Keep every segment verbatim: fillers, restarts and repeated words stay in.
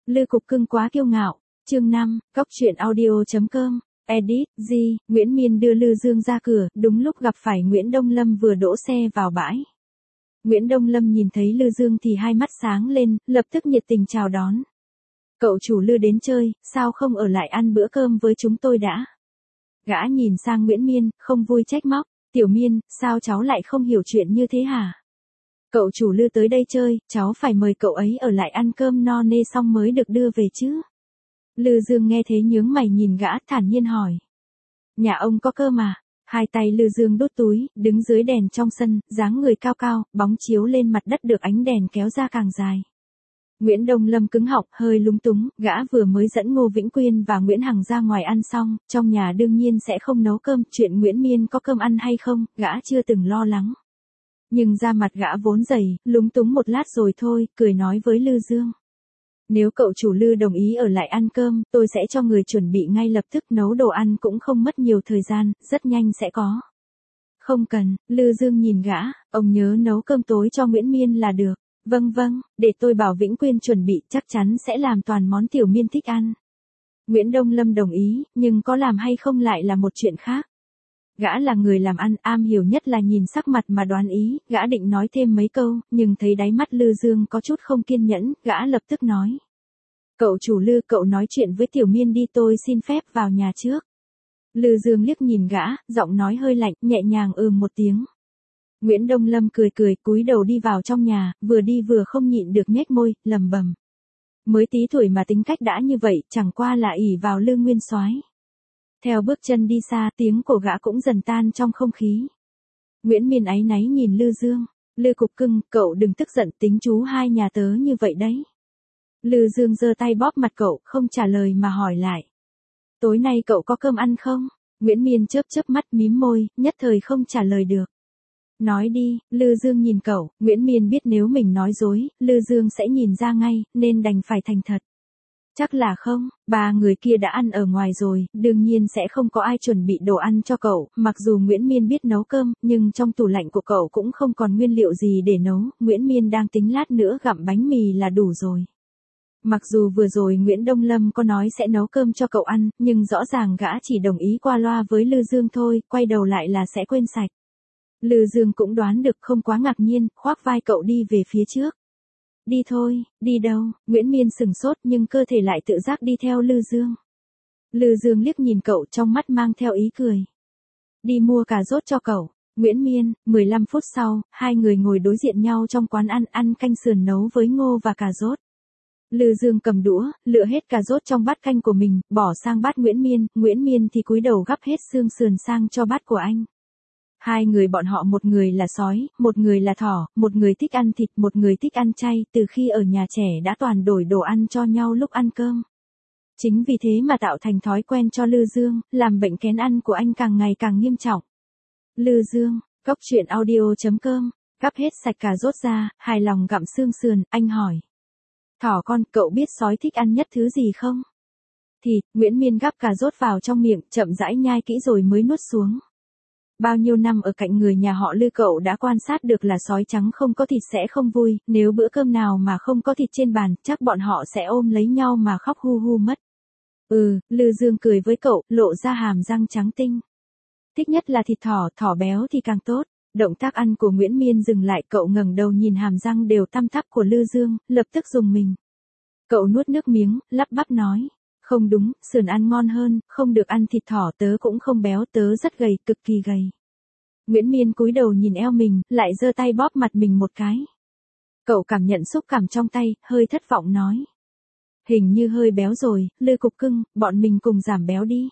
Lư Cục Cưng quá kiêu ngạo. Chương năm, cóc truyện audio chấm com. Edit, G, Nguyễn Miên đưa Lư Dương ra cửa, đúng lúc gặp phải Nguyễn Đông Lâm vừa đỗ xe vào bãi. Nguyễn Đông Lâm nhìn thấy Lư Dương thì hai mắt sáng lên, lập tức nhiệt tình chào đón. Cậu chủ Lư đến chơi, sao không ở lại ăn bữa cơm với chúng tôi đã? Gã nhìn sang Nguyễn Miên, không vui trách móc. Tiểu Miên, sao cháu lại không hiểu chuyện như thế hả? Cậu chủ Lư tới đây chơi, cháu phải mời cậu ấy ở lại ăn cơm no nê xong mới được đưa về chứ. Lư Dương nghe thế nhướng mày nhìn gã thản nhiên hỏi. Nhà ông có cơm à? Hai tay Lư Dương đút túi, đứng dưới đèn trong sân, dáng người cao cao, bóng chiếu lên mặt đất được ánh đèn kéo ra càng dài. Nguyễn Đông Lâm cứng họng, hơi lúng túng, gã vừa mới dẫn Ngô Vĩnh Quyên và Nguyễn Hằng ra ngoài ăn xong, trong nhà đương nhiên sẽ không nấu cơm, chuyện Nguyễn Miên có cơm ăn hay không, gã chưa từng lo lắng. Nhưng da mặt gã vốn dày, lúng túng một lát rồi thôi, cười nói với Lư Dương. Nếu cậu chủ Lư đồng ý ở lại ăn cơm, tôi sẽ cho người chuẩn bị ngay lập tức, nấu đồ ăn cũng không mất nhiều thời gian, rất nhanh sẽ có. Không cần, Lư Dương nhìn gã, ông nhớ nấu cơm tối cho Nguyễn Miên là được. Vâng vâng, để tôi bảo Vĩnh Quyên chuẩn bị, chắc chắn sẽ làm toàn món Tiểu Miên thích ăn. Nguyễn Đông Lâm đồng ý, nhưng có làm hay không lại là một chuyện khác. Gã là người làm ăn, am hiểu nhất là nhìn sắc mặt mà đoán ý, gã định nói thêm mấy câu, nhưng thấy đáy mắt Lư Dương có chút không kiên nhẫn, gã lập tức nói. Cậu chủ Lư, cậu nói chuyện với Tiểu Miên đi, tôi xin phép vào nhà trước. Lư Dương liếc nhìn gã, giọng nói hơi lạnh, nhẹ nhàng ừm một tiếng. Nguyễn Đông Lâm cười cười, cúi đầu đi vào trong nhà, vừa đi vừa không nhịn được nhếch môi, lẩm bẩm. Mới tí tuổi mà tính cách đã như vậy, chẳng qua là ỷ vào Lư Nguyên Soái. Theo bước chân đi xa, tiếng của gã cũng dần tan trong không khí. Nguyễn Miên áy náy nhìn Lư Dương. Lư Cục Cưng, cậu đừng tức giận, tính chú hai nhà tớ như vậy đấy. Lư Dương giơ tay bóp mặt cậu, không trả lời mà hỏi lại. Tối nay cậu có cơm ăn không? Nguyễn Miên chớp chớp mắt mím môi, nhất thời không trả lời được. Nói đi, Lư Dương nhìn cậu, Nguyễn Miên biết nếu mình nói dối, Lư Dương sẽ nhìn ra ngay, nên đành phải thành thật. Chắc là không, ba người kia đã ăn ở ngoài rồi, đương nhiên sẽ không có ai chuẩn bị đồ ăn cho cậu, mặc dù Nguyễn Miên biết nấu cơm, nhưng trong tủ lạnh của cậu cũng không còn nguyên liệu gì để nấu, Nguyễn Miên đang tính lát nữa gặm bánh mì là đủ rồi. Mặc dù vừa rồi Nguyễn Đông Lâm có nói sẽ nấu cơm cho cậu ăn, nhưng rõ ràng gã chỉ đồng ý qua loa với Lư Dương thôi, quay đầu lại là sẽ quên sạch. Lư Dương cũng đoán được, không quá ngạc nhiên, khoác vai cậu đi về phía trước. Đi thôi, đi đâu? Nguyễn Miên sừng sốt nhưng cơ thể lại tự giác đi theo Lư Dương. Lư Dương liếc nhìn cậu, trong mắt mang theo ý cười. Đi mua cà rốt cho cậu. Nguyễn Miên, mười lăm phút sau, hai người ngồi đối diện nhau trong quán ăn, ăn canh sườn nấu với ngô và cà rốt. Lư Dương cầm đũa, lựa hết cà rốt trong bát canh của mình, bỏ sang bát Nguyễn Miên, Nguyễn Miên thì cúi đầu gắp hết xương sườn sang cho bát của anh. Hai người bọn họ, một người là sói, một người là thỏ, một người thích ăn thịt, một người thích ăn chay, từ khi ở nhà trẻ đã toàn đổi đồ ăn cho nhau lúc ăn cơm. Chính vì thế mà tạo thành thói quen cho Lư Dương, làm bệnh kén ăn của anh càng ngày càng nghiêm trọng. Lư Dương, cóc truyện audio chấm com, gắp hết sạch cà rốt ra, hài lòng gặm xương sườn, anh hỏi. Thỏ con, cậu biết sói thích ăn nhất thứ gì không? Thịt. Nguyễn Miên gắp cà rốt vào trong miệng, chậm rãi nhai kỹ rồi mới nuốt xuống. Bao nhiêu năm ở cạnh người nhà họ Lư, cậu đã quan sát được là sói trắng không có thịt sẽ không vui, nếu bữa cơm nào mà không có thịt trên bàn, chắc bọn họ sẽ ôm lấy nhau mà khóc hu hu mất. Ừ, Lư Dương cười với cậu, lộ ra hàm răng trắng tinh. Thích nhất là thịt thỏ, thỏ béo thì càng tốt. Động tác ăn của Nguyễn Miên dừng lại, cậu ngẩng đầu nhìn hàm răng đều tăm tắp của Lư Dương, lập tức rùng mình. Cậu nuốt nước miếng, lắp bắp nói. Không đúng, sườn ăn ngon hơn, không được ăn thịt thỏ, tớ cũng không béo, tớ rất gầy, cực kỳ gầy. Nguyễn Miên cúi đầu nhìn eo mình, lại giơ tay bóp mặt mình một cái. Cậu cảm nhận xúc cảm trong tay, hơi thất vọng nói. Hình như hơi béo rồi, Lư Cục Cưng, bọn mình cùng giảm béo đi.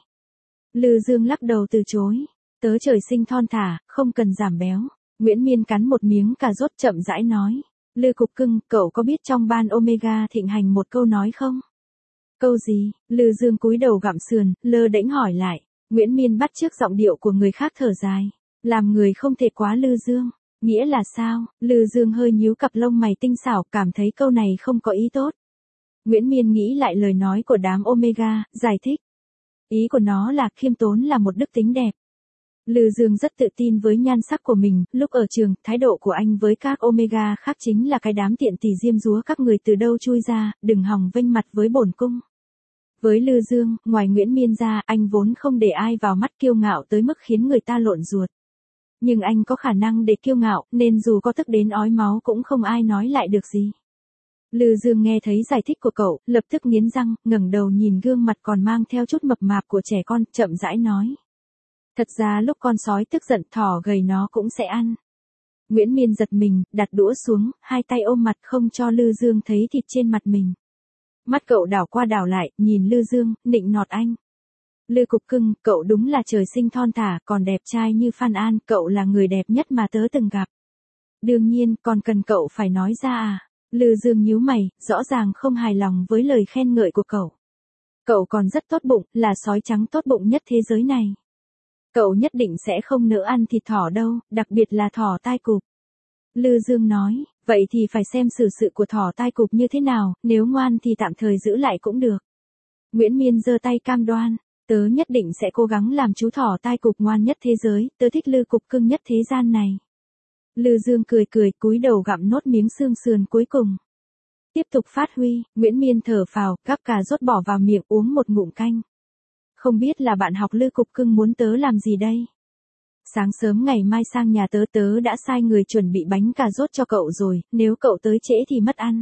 Lư Dương lắc đầu từ chối. Tớ trời sinh thon thả, không cần giảm béo. Nguyễn Miên cắn một miếng cà rốt chậm rãi nói. Lư Cục Cưng, cậu có biết trong ban Omega thịnh hành một câu nói không? Câu gì? Lư Dương cúi đầu gặm sườn, lơ đễnh hỏi lại. Nguyễn Miên bắt chước giọng điệu của người khác thở dài. Làm người không thể quá Lư Dương. Nghĩa là sao? Lư Dương hơi nhíu cặp lông mày tinh xảo, cảm thấy câu này không có ý tốt. Nguyễn Miên nghĩ lại lời nói của đám Omega, giải thích. Ý của nó là khiêm tốn là một đức tính đẹp. Lư Dương rất tự tin với nhan sắc của mình, lúc ở trường, thái độ của anh với các Omega khác chính là cái đám tiện tỳ diêm dúa các người từ đâu chui ra, đừng hòng vênh mặt với bổn cung. Với Lư Dương, ngoài Nguyễn Miên ra, anh vốn không để ai vào mắt, kiêu ngạo tới mức khiến người ta lộn ruột. Nhưng anh có khả năng để kiêu ngạo, nên dù có tức đến ói máu cũng không ai nói lại được gì. Lư Dương nghe thấy giải thích của cậu, lập tức nghiến răng, ngẩng đầu nhìn gương mặt còn mang theo chút mập mạp của trẻ con, chậm rãi nói. Thật ra lúc con sói tức giận thỏ gầy nó cũng sẽ ăn. Nguyễn Miên giật mình, đặt đũa xuống, hai tay ôm mặt không cho Lư Dương thấy thịt trên mặt mình. Mắt cậu đảo qua đảo lại, nhìn Lư Dương, nịnh nọt anh. Lư Cục Cưng, cậu đúng là trời sinh thon thả, còn đẹp trai như Phan An, cậu là người đẹp nhất mà tớ từng gặp. Đương nhiên, còn cần cậu phải nói ra à? Lư Dương nhíu mày, rõ ràng không hài lòng với lời khen ngợi của cậu. Cậu còn rất tốt bụng, là sói trắng tốt bụng nhất thế giới này. Cậu nhất định sẽ không nỡ ăn thịt thỏ đâu, đặc biệt là thỏ tai cụp. Lư Dương nói, vậy thì phải xem xử sự của thỏ tai cụp như thế nào, nếu ngoan thì tạm thời giữ lại cũng được. Nguyễn Miên giơ tay cam đoan, tớ nhất định sẽ cố gắng làm chú thỏ tai cụp ngoan nhất thế giới, tớ thích Lư Cục Cưng nhất thế gian này. Lư Dương cười cười, cúi đầu gặm nốt miếng xương sườn cuối cùng. Tiếp tục phát huy, Nguyễn Miên thở phào, gắp cà rốt bỏ vào miệng, uống một ngụm canh. Không biết là bạn học Lư Cục Cưng muốn tớ làm gì đây? Sáng sớm ngày mai sang nhà tớ tớ đã sai người chuẩn bị bánh cà rốt cho cậu rồi, nếu cậu tới trễ thì mất ăn.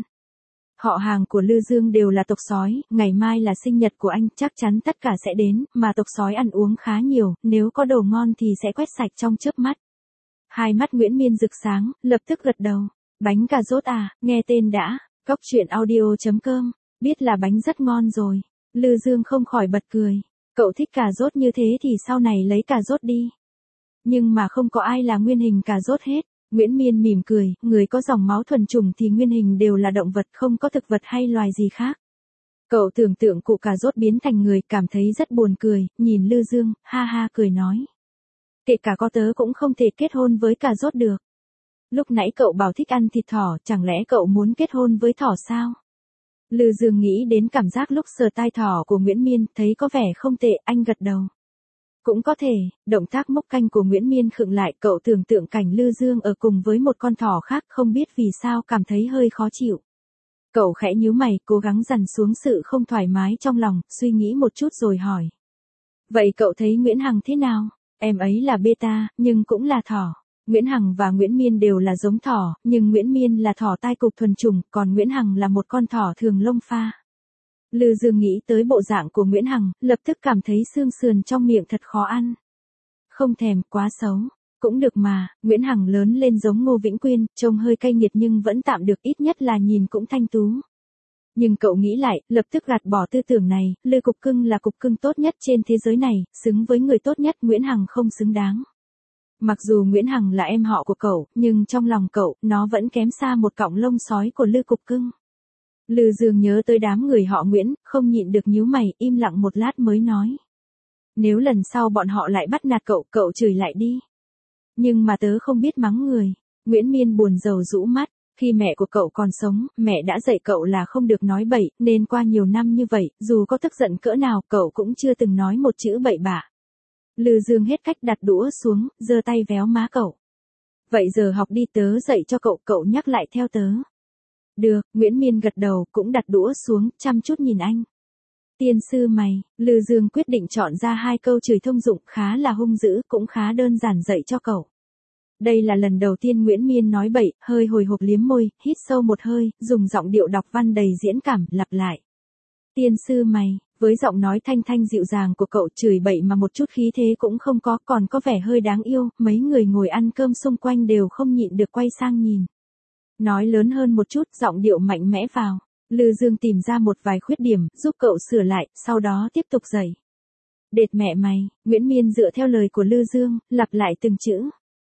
Họ hàng của Lư Dương đều là tộc sói, ngày mai là sinh nhật của anh, chắc chắn tất cả sẽ đến, mà tộc sói ăn uống khá nhiều, nếu có đồ ngon thì sẽ quét sạch trong chớp mắt. Hai mắt Nguyễn Miên rực sáng, lập tức gật đầu. Bánh cà rốt à, nghe tên đã, cóc truyện audio chấm com, biết là bánh rất ngon rồi. Lư Dương không khỏi bật cười. Cậu thích cà rốt như thế thì sau này lấy cà rốt đi. Nhưng mà không có ai là nguyên hình cà rốt hết. Nguyễn Miên mỉm cười, người có dòng máu thuần chủng thì nguyên hình đều là động vật, không có thực vật hay loài gì khác. Cậu tưởng tượng cụ cà rốt biến thành người, cảm thấy rất buồn cười, nhìn Lư Dương, ha ha cười nói. Kể cả có tớ cũng không thể kết hôn với cà rốt được. Lúc nãy cậu bảo thích ăn thịt thỏ, chẳng lẽ cậu muốn kết hôn với thỏ sao? Lư Dương nghĩ đến cảm giác lúc sờ tai thỏ của Nguyễn Miên, thấy có vẻ không tệ, anh gật đầu. Cũng có thể, động tác múc canh của Nguyễn Miên khựng lại, cậu tưởng tượng cảnh Lư Dương ở cùng với một con thỏ khác, không biết vì sao cảm thấy hơi khó chịu. Cậu khẽ nhíu mày, cố gắng dằn xuống sự không thoải mái trong lòng, suy nghĩ một chút rồi hỏi. Vậy cậu thấy Nguyễn Hằng thế nào? Em ấy là beta, nhưng cũng là thỏ. Nguyễn Hằng và Nguyễn Miên đều là giống thỏ, nhưng Nguyễn Miên là thỏ tai cụp thuần chủng, còn Nguyễn Hằng là một con thỏ thường lông pha. Lư Dương nghĩ tới bộ dạng của Nguyễn Hằng, lập tức cảm thấy xương sườn trong miệng thật khó ăn. Không thèm, quá xấu. Cũng được mà, Nguyễn Hằng lớn lên giống Ngô Vĩnh Quyên, trông hơi cay nghiệt nhưng vẫn tạm được, ít nhất là nhìn cũng thanh tú. Nhưng cậu nghĩ lại, lập tức gạt bỏ tư tưởng này, Lư Cục Cưng là cục cưng tốt nhất trên thế giới này, xứng với người tốt nhất, Nguyễn Hằng không xứng đáng. Mặc dù Nguyễn Hằng là em họ của cậu, nhưng trong lòng cậu, nó vẫn kém xa một cọng lông sói của Lư Cục Cưng. Lư Dương nhớ tới đám người họ Nguyễn, không nhịn được nhíu mày, im lặng một lát mới nói. Nếu lần sau bọn họ lại bắt nạt cậu, cậu chửi lại đi. Nhưng mà tớ không biết mắng người. Nguyễn Miên buồn rầu rũ mắt. Khi mẹ của cậu còn sống, mẹ đã dạy cậu là không được nói bậy, nên qua nhiều năm như vậy, dù có tức giận cỡ nào, cậu cũng chưa từng nói một chữ bậy bạ. Lư Dương hết cách đặt đũa xuống, giơ tay véo má cậu. Vậy giờ học đi, tớ dạy cho cậu, cậu nhắc lại theo tớ. Được, Nguyễn Miên gật đầu, cũng đặt đũa xuống, chăm chút nhìn anh. Tiên sư mày, Lư Dương quyết định chọn ra hai câu chửi thông dụng, khá là hung dữ, cũng khá đơn giản dạy cho cậu. Đây là lần đầu tiên Nguyễn Miên nói bậy, hơi hồi hộp liếm môi, hít sâu một hơi, dùng giọng điệu đọc văn đầy diễn cảm, lặp lại. Tiên sư mày, với giọng nói thanh thanh dịu dàng của cậu, chửi bậy mà một chút khí thế cũng không có, còn có vẻ hơi đáng yêu, mấy người ngồi ăn cơm xung quanh đều không nhịn được quay sang nhìn. Nói lớn hơn một chút, giọng điệu mạnh mẽ vào. Lư Dương tìm ra một vài khuyết điểm, giúp cậu sửa lại, sau đó tiếp tục dạy. Đệt mẹ mày, Nguyễn Miên dựa theo lời của Lư Dương, lặp lại từng chữ.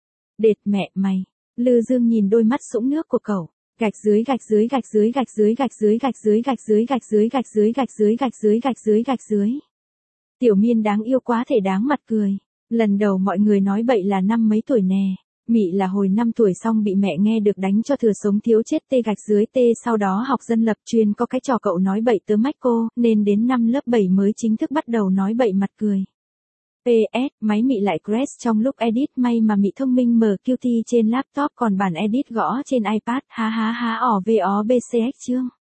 Đệt mẹ mày. Lư Dương nhìn đôi mắt sũng nước của cậu. Gạch dưới gạch dưới gạch dưới gạch dưới gạch dưới gạch dưới gạch dưới gạch dưới gạch dưới gạch dưới gạch dưới gạch dưới gạch dưới. Tiểu Miên đáng yêu quá thể đáng mặt cười. Lần đầu mọi người nói bậy là năm mấy tuổi nè. Mị là hồi năm tuổi xong bị mẹ nghe được đánh cho thừa sống thiếu chết tê gạch dưới tê, sau đó học dân lập chuyên có cái trò cậu nói bậy tớ mách cô, nên đến năm lớp bảy mới chính thức bắt đầu nói bậy mặt cười. pê ét, máy mị lại crash trong lúc edit, may mà mị thông minh mở Qt trên laptop còn bản edit gõ trên iPad, ha ha ha o vê o bê xê ích chương.